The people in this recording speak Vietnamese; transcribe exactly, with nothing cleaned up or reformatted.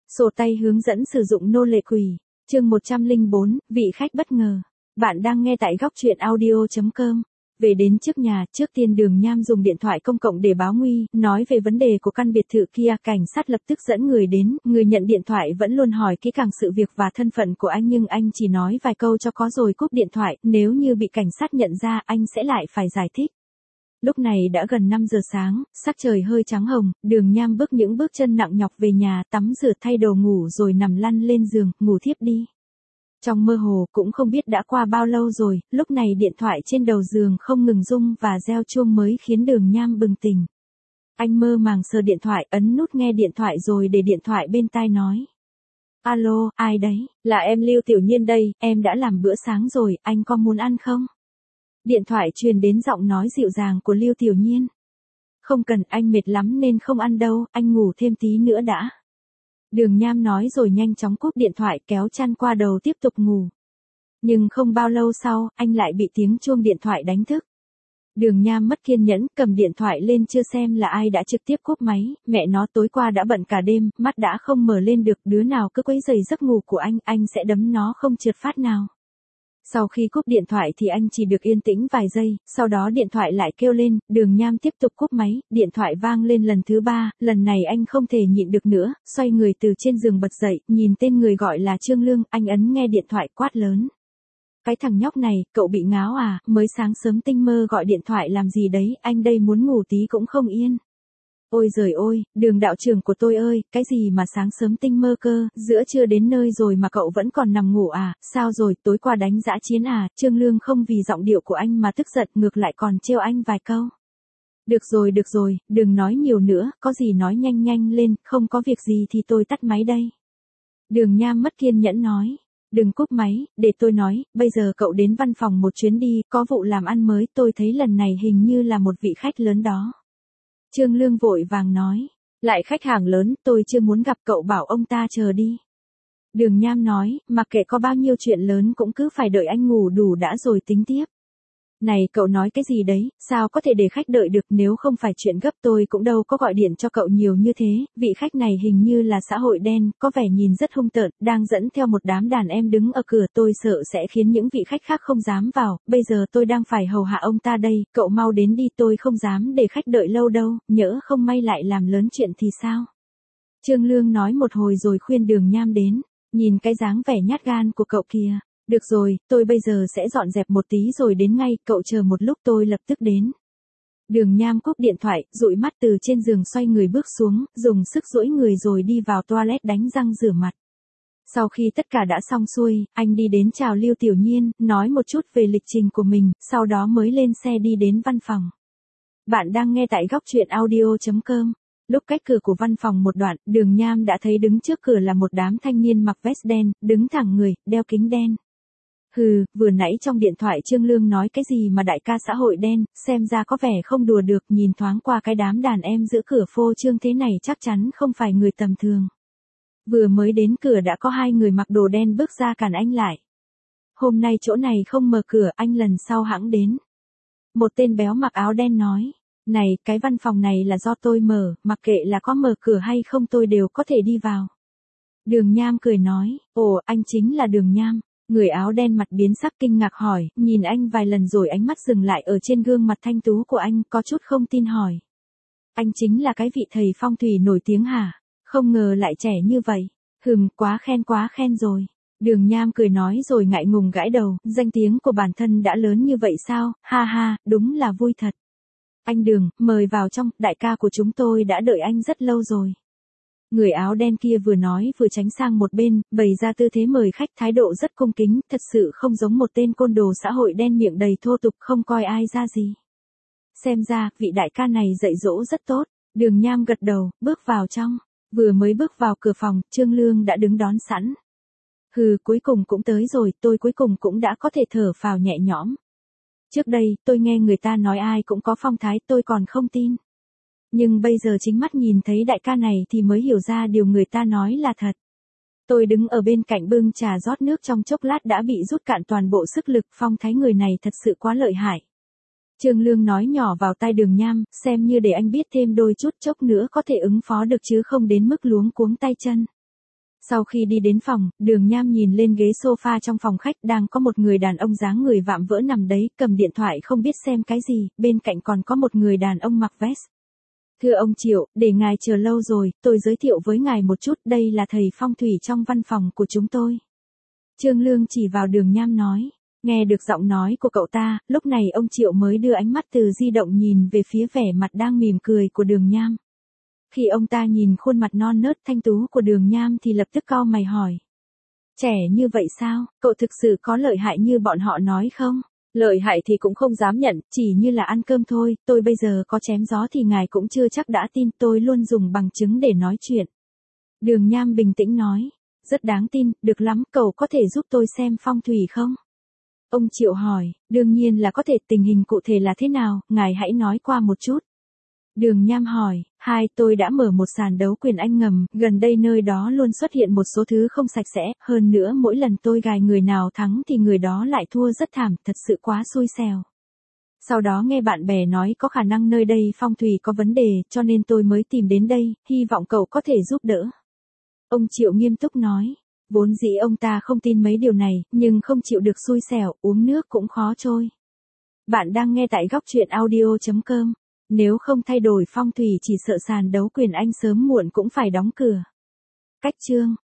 Sổ tay hướng dẫn sử dụng nô lệ quỷ. Chương một trăm lẻ bốn, vị khách bất ngờ. Bạn đang nghe tại góc truyện audio chấm com. Về đến trước nhà, trước tiên Đường Nham dùng điện thoại công cộng để báo nguy, nói về vấn đề của căn biệt thự kia, cảnh sát lập tức dẫn người đến, người nhận điện thoại vẫn luôn hỏi kỹ càng sự việc và thân phận của anh nhưng anh chỉ nói vài câu cho có rồi cúp điện thoại, nếu như bị cảnh sát nhận ra anh sẽ lại phải giải thích. Lúc này đã gần năm giờ sáng, sắc trời hơi trắng hồng, Đường Nham bước những bước chân nặng nhọc về nhà, tắm rửa thay đồ ngủ rồi nằm lăn lên giường, ngủ thiếp đi. Trong mơ hồ cũng không biết đã qua bao lâu rồi, lúc này điện thoại trên đầu giường không ngừng rung và reo chuông mới khiến Đường Nham bừng tỉnh. Anh mơ màng sờ điện thoại, ấn nút nghe điện thoại rồi để điện thoại bên tai nói. Alo, ai đấy? Là em Lưu Tiểu Nhiên đây, em đã làm bữa sáng rồi, anh có muốn ăn không? Điện thoại truyền đến giọng nói dịu dàng của Lưu Tiểu Nhiên. Không cần, anh mệt lắm nên không ăn đâu, anh ngủ thêm tí nữa đã. Đường Nham nói rồi nhanh chóng cúp điện thoại kéo chăn qua đầu tiếp tục ngủ. Nhưng không bao lâu sau, anh lại bị tiếng chuông điện thoại đánh thức. Đường Nham mất kiên nhẫn, cầm điện thoại lên chưa xem là ai đã trực tiếp cúp máy, mẹ nó tối qua đã bận cả đêm, mắt đã không mở lên được, đứa nào cứ quấy rầy giấc ngủ của anh, anh sẽ đấm nó không trượt phát nào. Sau khi cúp điện thoại thì anh chỉ được yên tĩnh vài giây, sau đó điện thoại lại kêu lên, Đường Nham tiếp tục cúp máy, điện thoại vang lên lần thứ ba, lần này anh không thể nhịn được nữa, xoay người từ trên giường bật dậy, nhìn tên người gọi là Trương Lương, anh ấn nghe điện thoại quát lớn. Cái thằng nhóc này, cậu bị ngáo à, mới sáng sớm tinh mơ gọi điện thoại làm gì đấy, anh đây muốn ngủ tí cũng không yên. Ôi giời ôi, Đường đạo trưởng của tôi ơi, cái gì mà sáng sớm tinh mơ cơ, giữa trưa đến nơi rồi mà cậu vẫn còn nằm ngủ à, sao rồi, tối qua đánh dã chiến à, Trương Lương không vì giọng điệu của anh mà tức giận, ngược lại còn trêu anh vài câu. Được rồi, được rồi, đừng nói nhiều nữa, có gì nói nhanh nhanh lên, không có việc gì thì tôi tắt máy đây. Đường Nham mất kiên nhẫn nói. Đừng cúp máy, để tôi nói, bây giờ cậu đến văn phòng một chuyến đi, có vụ làm ăn mới, tôi thấy lần này hình như là một vị khách lớn đó. Trương Lương vội vàng nói, lại khách hàng lớn, tôi chưa muốn gặp cậu bảo ông ta chờ đi. Đường Nham nói, mặc kệ có bao nhiêu chuyện lớn cũng cứ phải đợi anh ngủ đủ đã rồi tính tiếp. Này cậu nói cái gì đấy, sao có thể để khách đợi được, nếu không phải chuyện gấp tôi cũng đâu có gọi điện cho cậu nhiều như thế, vị khách này hình như là xã hội đen, có vẻ nhìn rất hung tợn, đang dẫn theo một đám đàn em đứng ở cửa, tôi sợ sẽ khiến những vị khách khác không dám vào, bây giờ tôi đang phải hầu hạ ông ta đây, cậu mau đến đi, tôi không dám để khách đợi lâu đâu, nhỡ không may lại làm lớn chuyện thì sao? Trương Lương nói một hồi rồi khuyên Đường Nham đến, nhìn cái dáng vẻ nhát gan của cậu kìa. Được rồi, tôi bây giờ sẽ dọn dẹp một tí rồi đến ngay, cậu chờ một lúc tôi lập tức đến. Đường Nham cúp điện thoại, dụi mắt từ trên giường xoay người bước xuống, dùng sức duỗi người rồi đi vào toilet đánh răng rửa mặt. Sau khi tất cả đã xong xuôi, anh đi đến chào Lưu Tiểu Nhiên, nói một chút về lịch trình của mình, sau đó mới lên xe đi đến văn phòng. Bạn đang nghe tại góc truyện audio chấm com. Lúc cách cửa của văn phòng một đoạn, Đường Nham đã thấy đứng trước cửa là một đám thanh niên mặc vest đen, đứng thẳng người, đeo kính đen. Hừ, vừa nãy trong điện thoại Trương Lương nói cái gì mà đại ca xã hội đen, xem ra có vẻ không đùa được, nhìn thoáng qua cái đám đàn em giữa cửa phô trương thế này chắc chắn không phải người tầm thường. Vừa mới đến cửa đã có hai người mặc đồ đen bước ra cản anh lại. Hôm nay chỗ này không mở cửa, anh lần sau hẵng đến. Một tên béo mặc áo đen nói, này, cái văn phòng này là do tôi mở, mặc kệ là có mở cửa hay không tôi đều có thể đi vào. Đường Nham cười nói, ồ, anh chính là Đường Nham. Người áo đen mặt biến sắc kinh ngạc hỏi, nhìn anh vài lần rồi ánh mắt dừng lại ở trên gương mặt thanh tú của anh, có chút không tin hỏi. Anh chính là cái vị thầy phong thủy nổi tiếng hả? Không ngờ lại trẻ như vậy. Hừm, quá khen quá khen rồi. Đường Nham cười nói rồi ngại ngùng gãi đầu, danh tiếng của bản thân đã lớn như vậy sao, ha ha, đúng là vui thật. Anh Đường, mời vào trong, đại ca của chúng tôi đã đợi anh rất lâu rồi. Người áo đen kia vừa nói vừa tránh sang một bên, bày ra tư thế mời khách, thái độ rất cung kính, thật sự không giống một tên côn đồ xã hội đen miệng đầy thô tục không coi ai ra gì. Xem ra, vị đại ca này dạy dỗ rất tốt. Đường Nham gật đầu, bước vào trong. Vừa mới bước vào cửa phòng, Trương Lương đã đứng đón sẵn. Hừ, cuối cùng cũng tới rồi, tôi cuối cùng cũng đã có thể thở phào nhẹ nhõm. Trước đây, tôi nghe người ta nói ai cũng có phong thái, tôi còn không tin. Nhưng bây giờ chính mắt nhìn thấy đại ca này thì mới hiểu ra điều người ta nói là thật. Tôi đứng ở bên cạnh bưng trà rót nước trong chốc lát đã bị rút cạn toàn bộ sức lực, phong thái người này thật sự quá lợi hại. Trương Lương nói nhỏ vào tai Đường Nham, xem như để anh biết thêm đôi chút, chốc nữa có thể ứng phó được chứ không đến mức luống cuống tay chân. Sau khi đi đến phòng, Đường Nham nhìn lên ghế sofa trong phòng khách đang có một người đàn ông dáng người vạm vỡ nằm đấy, cầm điện thoại không biết xem cái gì, bên cạnh còn có một người đàn ông mặc vest. Thưa ông Triệu, để ngài chờ lâu rồi, tôi giới thiệu với ngài một chút, đây là thầy phong thủy trong văn phòng của chúng tôi. Trương Lương chỉ vào Đường Nham nói. Nghe được giọng nói của cậu ta, lúc này ông Triệu mới đưa ánh mắt từ di động nhìn về phía vẻ mặt đang mỉm cười của Đường Nham. Khi ông ta nhìn khuôn mặt non nớt thanh tú của Đường Nham thì lập tức cau mày hỏi. Trẻ như vậy sao, cậu thực sự có lợi hại như bọn họ nói không? Lợi hại thì cũng không dám nhận, chỉ như là ăn cơm thôi, tôi bây giờ có chém gió thì ngài cũng chưa chắc đã tin, tôi luôn dùng bằng chứng để nói chuyện. Đường Nham bình tĩnh nói. Rất đáng tin, được lắm, cậu có thể giúp tôi xem phong thủy không? Ông Triệu hỏi, đương nhiên là có thể, tình hình cụ thể là thế nào, ngài hãy nói qua một chút. Đường Nham hỏi, hai, tôi đã mở một sàn đấu quyền Anh ngầm, gần đây nơi đó luôn xuất hiện một số thứ không sạch sẽ, hơn nữa mỗi lần tôi gài người nào thắng thì người đó lại thua rất thảm, thật sự quá xui xẻo. Sau đó nghe bạn bè nói có khả năng nơi đây phong thủy có vấn đề, cho nên tôi mới tìm đến đây, hy vọng cậu có thể giúp đỡ. Ông Triệu nghiêm túc nói. Vốn dĩ ông ta không tin mấy điều này, nhưng không chịu được xui xẻo, uống nước cũng khó trôi. Bạn đang nghe tại góc truyện audio chấm com. Nếu không thay đổi phong thủy chỉ sợ sàn đấu quyền Anh sớm muộn cũng phải đóng cửa. Cách chương